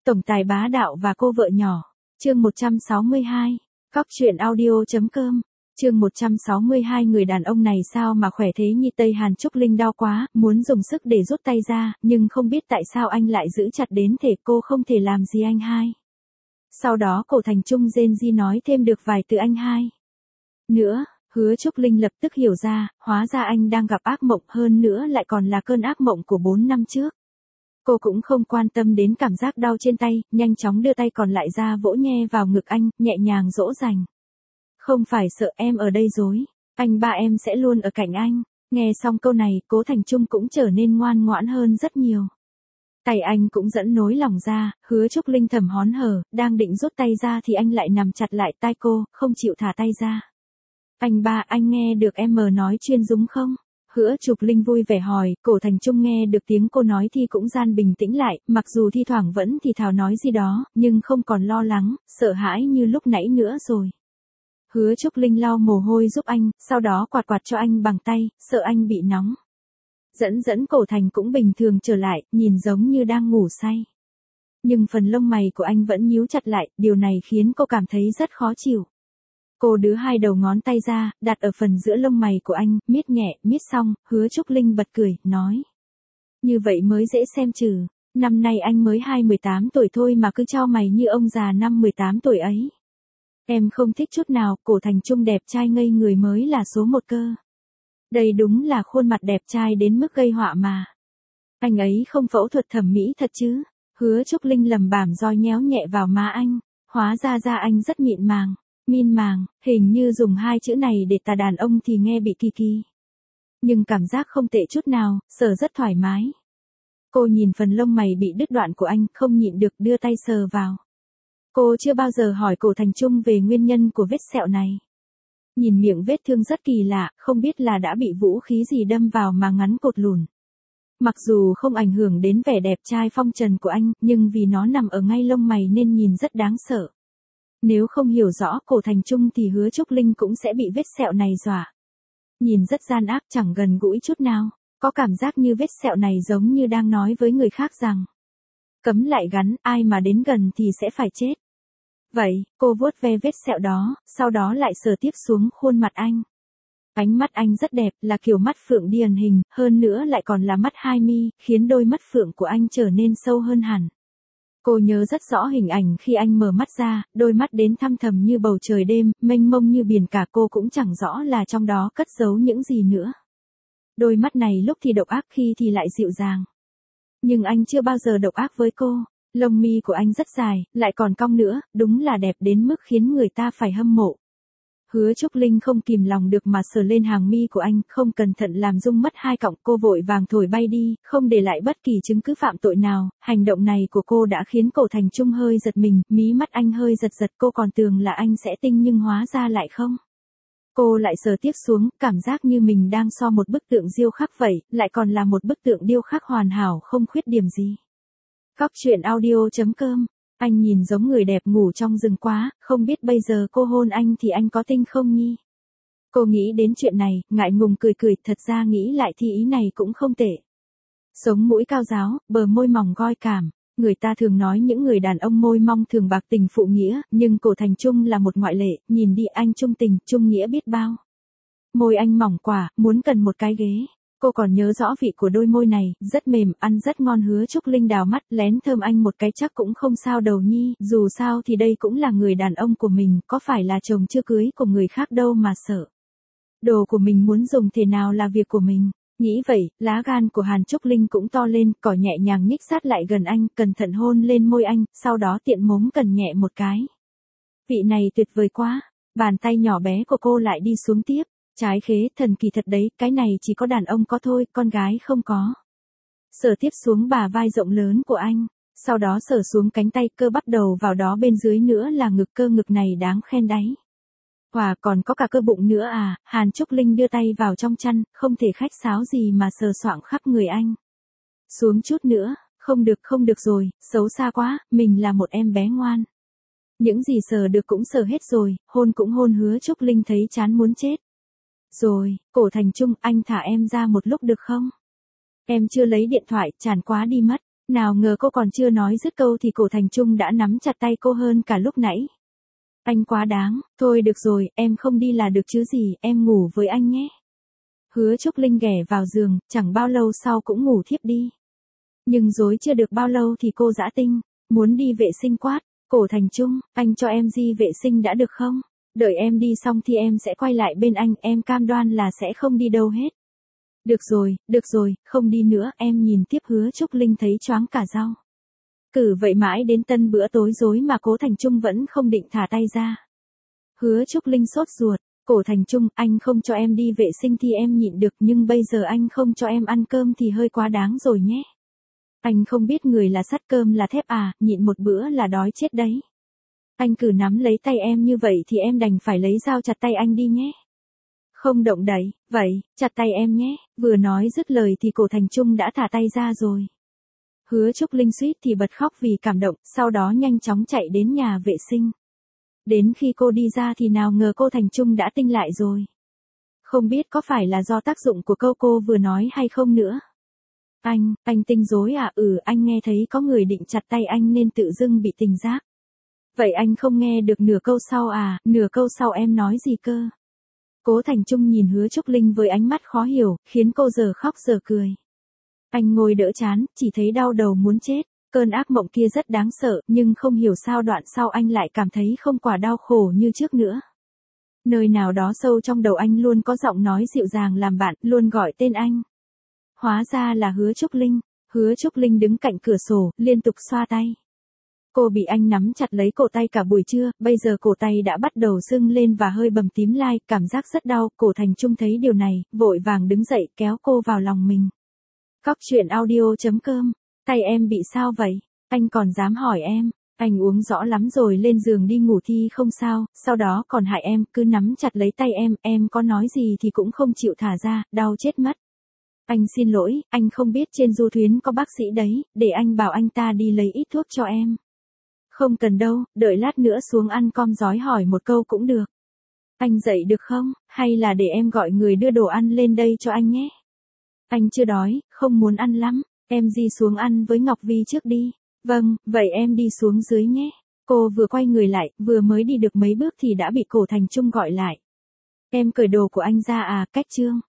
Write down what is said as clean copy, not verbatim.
Tổng tài bá đạo và cô vợ nhỏ. Chương 162. Cóc truyện audio.com. Chương 162. Người đàn ông này sao mà khỏe thế nhỉ? Tây Hàn Trúc Linh đau quá, muốn dùng sức để rút tay ra, nhưng không biết tại sao anh lại giữ chặt đến thể cô không thể làm gì anh hai. Sau đó Cổ Thành Trung rên ri nói thêm được vài từ anh hai nữa. Hứa Trúc Linh lập tức hiểu ra, hóa ra anh đang gặp ác mộng, hơn nữa lại còn là cơn ác mộng của 4 năm trước. Cô cũng không quan tâm đến cảm giác đau trên tay, nhanh chóng đưa tay còn lại ra vỗ nhẹ vào ngực anh, nhẹ nhàng dỗ dành. Không phải sợ, em ở đây rồi. Anh ba em sẽ luôn ở cạnh anh. Nghe xong câu này, Cố Thành Trung cũng trở nên ngoan ngoãn hơn rất nhiều. Tay anh cũng dẫn nối lòng ra, Hứa Trúc Linh thầm hón hở, đang định rút tay ra thì anh lại nằm chặt lại tai cô, không chịu thả tay ra. Anh ba, anh nghe được em nói chuyên Dũng không? Hứa Trúc Linh vui vẻ hỏi. Cổ Thành Trung nghe được tiếng cô nói thì cũng gian bình tĩnh lại, mặc dù thi thoảng vẫn thì thào nói gì đó, nhưng không còn lo lắng, sợ hãi như lúc nãy nữa rồi. Hứa Trúc Linh lau mồ hôi giúp anh, sau đó quạt quạt cho anh bằng tay, sợ anh bị nóng. Dẫn Cổ Thành cũng bình thường trở lại, nhìn giống như đang ngủ say. Nhưng phần lông mày của anh vẫn nhíu chặt lại, điều này khiến cô cảm thấy rất khó chịu. Cô đưa hai đầu ngón tay ra, đặt ở phần giữa lông mày của anh, miết nhẹ, miết xong, Hứa Trúc Linh bật cười, nói. Như vậy mới dễ xem chứ, năm nay anh mới 18 tuổi thôi mà cứ trao mày như ông già năm 18 tuổi ấy. Em không thích chút nào, Cổ Thành Trung đẹp trai ngây người mới là số một cơ. Đây đúng là khuôn mặt đẹp trai đến mức gây họa mà. Anh ấy không phẫu thuật thẩm mỹ thật chứ? Hứa Trúc Linh lẩm bẩm roi nhéo nhẹ vào má anh, hóa ra da anh rất mịn màng. Min màng, hình như dùng hai chữ này để tả đàn ông thì nghe bị kỳ kỳ. Nhưng cảm giác không tệ chút nào, sờ rất thoải mái. Cô nhìn phần lông mày bị đứt đoạn của anh, không nhịn được đưa tay sờ vào. Cô chưa bao giờ hỏi Cổ Thành Trung về nguyên nhân của vết sẹo này. Nhìn miệng vết thương rất kỳ lạ, không biết là đã bị vũ khí gì đâm vào mà ngắn cột lùn. Mặc dù không ảnh hưởng đến vẻ đẹp trai phong trần của anh, nhưng vì nó nằm ở ngay lông mày nên nhìn rất đáng sợ. Nếu không hiểu rõ Cổ Thành Trung thì Hứa Trúc Linh cũng sẽ bị vết sẹo này dọa. Nhìn rất gian ác, chẳng gần gũi chút nào. Có cảm giác như vết sẹo này giống như đang nói với người khác rằng cấm lại gắn, ai mà đến gần thì sẽ phải chết. Vậy, cô vuốt ve vết sẹo đó, sau đó lại sờ tiếp xuống khuôn mặt anh. Ánh mắt anh rất đẹp, là kiểu mắt phượng điển hình, hơn nữa lại còn là mắt hai mi, khiến đôi mắt phượng của anh trở nên sâu hơn hẳn. Cô nhớ rất rõ hình ảnh khi anh mở mắt ra, đôi mắt đến thăm thầm như bầu trời đêm, mênh mông như biển cả, cô cũng chẳng rõ là trong đó cất giấu những gì nữa. Đôi mắt này lúc thì độc ác, khi thì lại dịu dàng. Nhưng anh chưa bao giờ độc ác với cô. Lông mi của anh rất dài, lại còn cong nữa, đúng là đẹp đến mức khiến người ta phải hâm mộ. Hứa Trúc Linh không kìm lòng được mà sờ lên hàng mi của anh, không cẩn thận làm rung mất hai cọng, cô vội vàng thổi bay đi, không để lại bất kỳ chứng cứ phạm tội nào. Hành động này của cô đã khiến Cổ Thành Trung hơi giật mình, mí mắt anh hơi giật giật, cô còn tưởng là anh sẽ tinh nhưng hóa ra lại không. Cô lại sờ tiếp xuống, cảm giác như mình đang so một bức tượng điêu khắc vậy, lại còn là một bức tượng điêu khắc hoàn hảo không khuyết điểm gì. Cóc truyện audio.com. Anh nhìn giống người đẹp ngủ trong rừng quá, không biết bây giờ cô hôn anh thì anh có tinh không nhi? Cô nghĩ đến chuyện này, ngại ngùng cười cười, thật ra nghĩ lại thì ý này cũng không tệ. Sống mũi cao ráo, bờ môi mỏng goi cảm. Người ta thường nói những người đàn ông môi mong thường bạc tình phụ nghĩa, nhưng Cổ Thành Trung là một ngoại lệ, nhìn đi anh trung tình, trung nghĩa biết bao. Môi anh mỏng quả, muốn cần một cái ghế. Cô còn nhớ rõ vị của đôi môi này, rất mềm, ăn rất ngon. Hứa Trúc Linh đào mắt, lén thơm anh một cái chắc cũng không sao đầu nhi, dù sao thì đây cũng là người đàn ông của mình, có phải là chồng chưa cưới của người khác đâu mà sợ. Đồ của mình muốn dùng thế nào là việc của mình. Nghĩ vậy, lá gan của Hàn Trúc Linh cũng to lên, cỏ nhẹ nhàng nhích sát lại gần anh, cẩn thận hôn lên môi anh, sau đó tiện mống cần nhẹ một cái. Vị này tuyệt vời quá, bàn tay nhỏ bé của cô lại đi xuống tiếp. Trái khế, thần kỳ thật đấy, cái này chỉ có đàn ông có thôi, con gái không có. Sờ tiếp xuống bả vai rộng lớn của anh, sau đó sờ xuống cánh tay, cơ bắp đầu vào đó, bên dưới nữa là ngực, cơ ngực này đáng khen đấy. Wow, còn có cả cơ bụng nữa à? Hàn Trúc Linh đưa tay vào trong chăn, không thể khách sáo gì mà sờ soạng khắp người anh. Xuống chút nữa, không được rồi, xấu xa quá, mình là một em bé ngoan. Những gì sờ được cũng sờ hết rồi, hôn cũng hôn. Hứa Trúc Linh thấy chán muốn chết. Rồi, Cổ Thành Trung, anh thả em ra một lúc được không? Em chưa lấy điện thoại, chán quá đi mất. Nào ngờ cô còn chưa nói dứt câu thì Cổ Thành Trung đã nắm chặt tay cô hơn cả lúc nãy. Anh quá đáng, thôi được rồi, em không đi là được chứ gì, em ngủ với anh nhé. Hứa Trúc Linh ghé vào giường, chẳng bao lâu sau cũng ngủ thiếp đi. Nhưng dối chưa được bao lâu thì cô dã tinh, muốn đi vệ sinh quát. Cổ Thành Trung, anh cho em đi vệ sinh đã được không? Đợi em đi xong thì em sẽ quay lại bên anh, em cam đoan là sẽ không đi đâu hết. Được rồi, không đi nữa, em nhìn tiếp. Hứa Trúc Linh thấy choáng cả rau. Cử vậy mãi đến tân bữa tối rồi mà Cố Thành Trung vẫn không định thả tay ra. Hứa Trúc Linh sốt ruột, Cổ Thành Trung, anh không cho em đi vệ sinh thì em nhịn được, nhưng bây giờ anh không cho em ăn cơm thì hơi quá đáng rồi nhé. Anh không biết người là sắt cơm là thép à, nhịn một bữa là đói chết đấy. Anh cứ nắm lấy tay em như vậy thì em đành phải lấy dao chặt tay anh đi nhé. Không động đậy, vậy, chặt tay em nhé. Vừa nói dứt lời thì Cổ Thành Trung đã thả tay ra rồi. Hứa Trúc Linh suýt thì bật khóc vì cảm động, sau đó nhanh chóng chạy đến nhà vệ sinh. Đến khi cô đi ra thì nào ngờ cô Thành Trung đã tinh lại rồi. Không biết có phải là do tác dụng của câu cô vừa nói hay không nữa. Anh tinh rối à? Anh nghe thấy có người định chặt tay anh nên tự dưng bị tỉnh giác. Vậy anh không nghe được nửa câu sau à? Nửa câu sau em nói gì cơ? Cố Thành Trung nhìn Hứa Trúc Linh với ánh mắt khó hiểu, khiến cô giờ khóc giờ cười. Anh ngồi đỡ chán, chỉ thấy đau đầu muốn chết. Cơn ác mộng kia rất đáng sợ, nhưng không hiểu sao đoạn sau anh lại cảm thấy không quả đau khổ như trước nữa. Nơi nào đó sâu trong đầu anh luôn có giọng nói dịu dàng làm bạn, luôn gọi tên anh. Hóa ra là Hứa Trúc Linh. Hứa Trúc Linh đứng cạnh cửa sổ, liên tục xoa tay. Cô bị anh nắm chặt lấy cổ tay cả buổi trưa, bây giờ cổ tay đã bắt đầu sưng lên và hơi bầm tím lai, cảm giác rất đau. Cổ Thành Trung thấy điều này, vội vàng đứng dậy kéo cô vào lòng mình. Cóc truyện audio.com, tay em bị sao vậy? Anh còn dám hỏi em, anh uống rõ lắm rồi lên giường đi ngủ thi không sao, sau đó còn hại em, cứ nắm chặt lấy tay em có nói gì thì cũng không chịu thả ra, đau chết mất. Anh xin lỗi, anh không biết trên du thuyền có bác sĩ đấy, để anh bảo anh ta đi lấy ít thuốc cho em. Không cần đâu, đợi lát nữa xuống ăn com rói hỏi một câu cũng được. Anh dậy được không, hay là để em gọi người đưa đồ ăn lên đây cho anh nhé. Anh chưa đói, không muốn ăn lắm, em đi xuống ăn với Ngọc Vi trước đi. Vâng, vậy em đi xuống dưới nhé. Cô vừa quay người lại, vừa mới đi được mấy bước thì đã bị Cổ Thành Trung gọi lại. Em cởi đồ của anh ra à, cách chương.